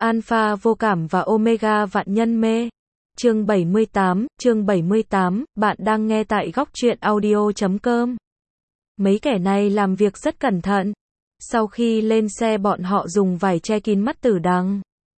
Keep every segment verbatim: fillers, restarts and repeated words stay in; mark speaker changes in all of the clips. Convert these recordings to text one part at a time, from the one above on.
Speaker 1: Alpha vô cảm và Omega vạn nhân mê. Chương bảy mươi tám, chương bảy mươi tám, bạn đang nghe tại góc truyện audio chấm com. Mấy kẻ này làm việc rất cẩn thận. Sau khi lên xe bọn họ dùng vải che kín mắt Tử Đằng.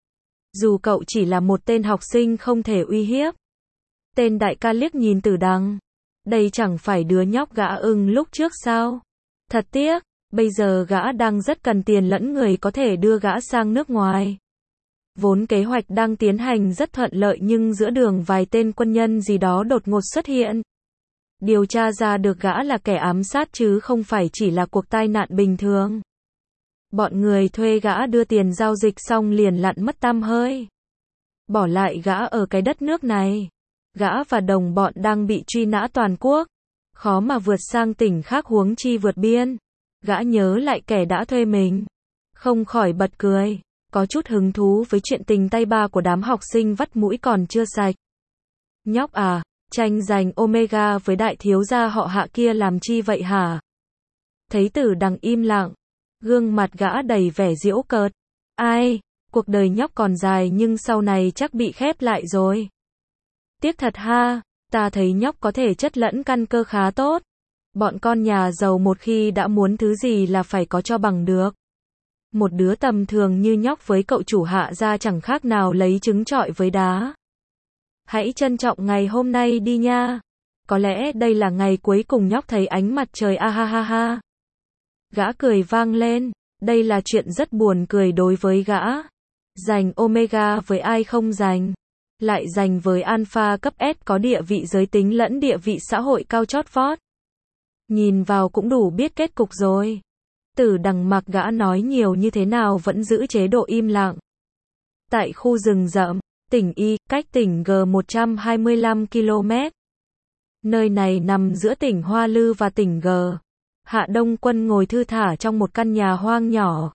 Speaker 1: Dù cậu chỉ là một tên học sinh không thể uy hiếp. Tên đại ca liếc nhìn Tử Đằng. Đây chẳng phải đứa nhóc gã ưng lúc trước sao? Thật tiếc, bây giờ gã đang rất cần tiền lẫn người có thể đưa gã sang nước ngoài. Vốn kế hoạch đang tiến hành rất thuận lợi nhưng giữa đường vài tên quân nhân gì đó đột ngột xuất hiện. Điều tra ra được gã là kẻ ám sát chứ không phải chỉ là cuộc tai nạn bình thường. Bọn người thuê gã đưa tiền giao dịch xong liền lặn mất tăm hơi. Bỏ lại gã ở cái đất nước này. Gã và đồng bọn đang bị truy nã toàn quốc. Khó mà vượt sang tỉnh khác huống chi vượt biên. Gã nhớ lại kẻ đã thuê mình. Không khỏi bật cười. Có chút hứng thú với chuyện tình tay ba của đám học sinh vắt mũi còn chưa sạch. Nhóc à, tranh giành Omega với đại thiếu gia họ Hạ kia làm chi vậy hả? Thấy Tử Đằng im lặng. Gương mặt gã đầy vẻ giễu cợt. Ai, cuộc đời nhóc còn dài nhưng sau này chắc bị khép lại rồi. Tiếc thật ha, ta thấy nhóc có thể chất lẫn căn cơ khá tốt. Bọn con nhà giàu một khi đã muốn thứ gì là phải có cho bằng được. Một đứa tầm thường như nhóc với cậu chủ Hạ gia chẳng khác nào lấy trứng trọi với đá. Hãy trân trọng ngày hôm nay đi nha. Có lẽ đây là ngày cuối cùng nhóc thấy ánh mặt trời a ha ha ha. Gã cười vang lên, đây là chuyện rất buồn cười đối với gã. Giành Omega với ai không giành, lại giành với Alpha cấp S có địa vị giới tính lẫn địa vị xã hội cao chót vót. Nhìn vào cũng đủ biết kết cục rồi. Tử Đằng mặc gã nói nhiều như thế nào vẫn giữ chế độ im lặng. Tại khu rừng rậm, tỉnh Y, cách tỉnh G một trăm hai mươi lăm ki lô mét. Nơi này nằm giữa tỉnh Hoa Lư và tỉnh G. Hạ Đông Quân ngồi thư thả trong một căn nhà hoang nhỏ.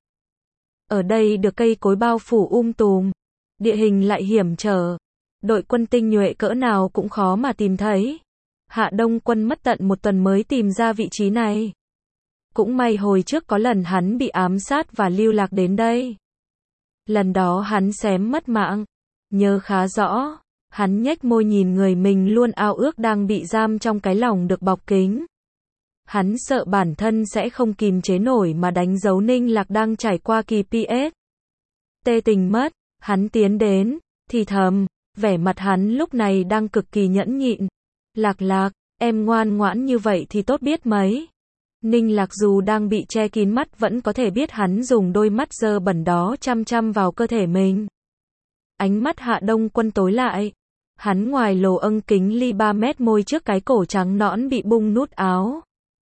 Speaker 1: Ở đây được cây cối bao phủ um tùm. Địa hình lại hiểm trở. Đội quân tinh nhuệ cỡ nào cũng khó mà tìm thấy. Hạ Đông Quân mất tận một tuần mới tìm ra vị trí này. Cũng may hồi trước có lần hắn bị ám sát và lưu lạc đến đây. Lần đó hắn xém mất mạng. Nhớ khá rõ. Hắn nhếch môi nhìn người mình luôn ao ước đang bị giam trong cái lòng được bọc kính. Hắn sợ bản thân sẽ không kìm chế nổi mà đánh dấu Ninh Lạc đang trải qua kỳ pê ét. Tê tình mất. Hắn tiến đến. Thì thầm. Vẻ mặt hắn lúc này đang cực kỳ nhẫn nhịn. Lạc Lạc, em ngoan ngoãn như vậy thì tốt biết mấy. Ninh Lạc dù đang bị che kín mắt vẫn có thể biết hắn dùng đôi mắt dơ bẩn đó chăm chăm vào cơ thể mình. Ánh mắt Hạ Đông Quân tối lại. Hắn ngoài lồ âng kính ly ba mét môi trước cái cổ trắng nõn bị bung nút áo.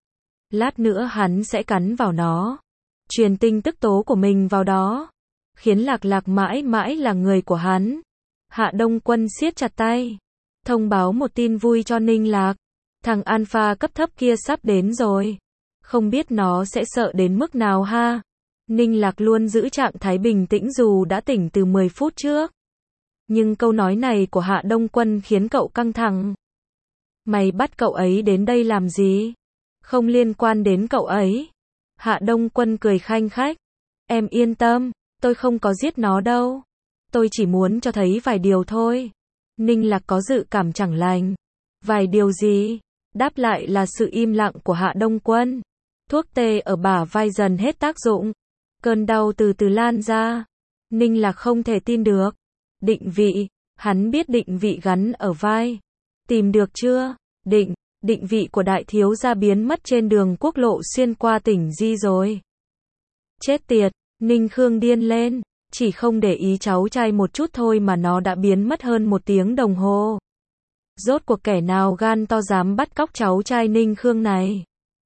Speaker 1: Lát nữa hắn sẽ cắn vào nó. Truyền tin tức tố của mình vào đó. Khiến Lạc Lạc mãi mãi là người của hắn. Hạ Đông Quân siết chặt tay. Thông báo một tin vui cho Ninh Lạc. Thằng Alpha cấp thấp kia sắp đến rồi. Không biết nó sẽ sợ đến mức nào ha. Ninh Lạc luôn giữ trạng thái bình tĩnh dù đã tỉnh từ mười phút trước. Nhưng câu nói này của Hạ Đông Quân khiến cậu căng thẳng. Mày bắt cậu ấy đến đây làm gì? Không liên quan đến cậu ấy. Hạ Đông Quân cười khanh khách. Em yên tâm, tôi không có giết nó đâu. Tôi chỉ muốn cho thấy vài điều thôi. Ninh Lạc có dự cảm chẳng lành. Vài điều gì? Đáp lại là sự im lặng của Hạ Đông Quân. Thuốc tê ở bả vai dần hết tác dụng. Cơn đau từ từ lan ra. Ninh Lạc không thể tin được. Định vị. Hắn biết định vị gắn ở vai. Tìm được chưa? Định. Định vị của đại thiếu gia biến mất trên đường quốc lộ xuyên qua tỉnh Di rồi. Chết tiệt. Ninh Khương điên lên. Chỉ không để ý cháu trai một chút thôi mà nó đã biến mất hơn một tiếng đồng hồ. Rốt cuộc kẻ nào gan to dám bắt cóc cháu trai Ninh Khương này.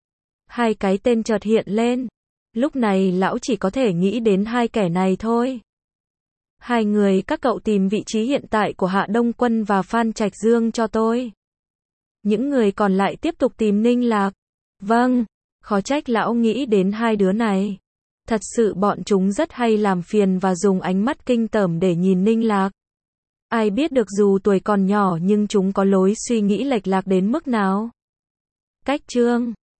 Speaker 1: Hai cái tên chợt hiện lên. Lúc này lão chỉ có thể nghĩ đến hai kẻ này thôi. Hai người các cậu tìm vị trí hiện tại của Hạ Đông Quân và Phan Trạch Dương cho tôi. Những người còn lại tiếp tục tìm Ninh Lạc. Vâng, khó trách lão nghĩ đến hai đứa này. Thật sự bọn chúng rất hay làm phiền và dùng ánh mắt kinh tởm để nhìn Ninh Lạc. Ai biết được dù tuổi còn nhỏ nhưng chúng có lối suy nghĩ lệch lạc đến mức nào. Cách chương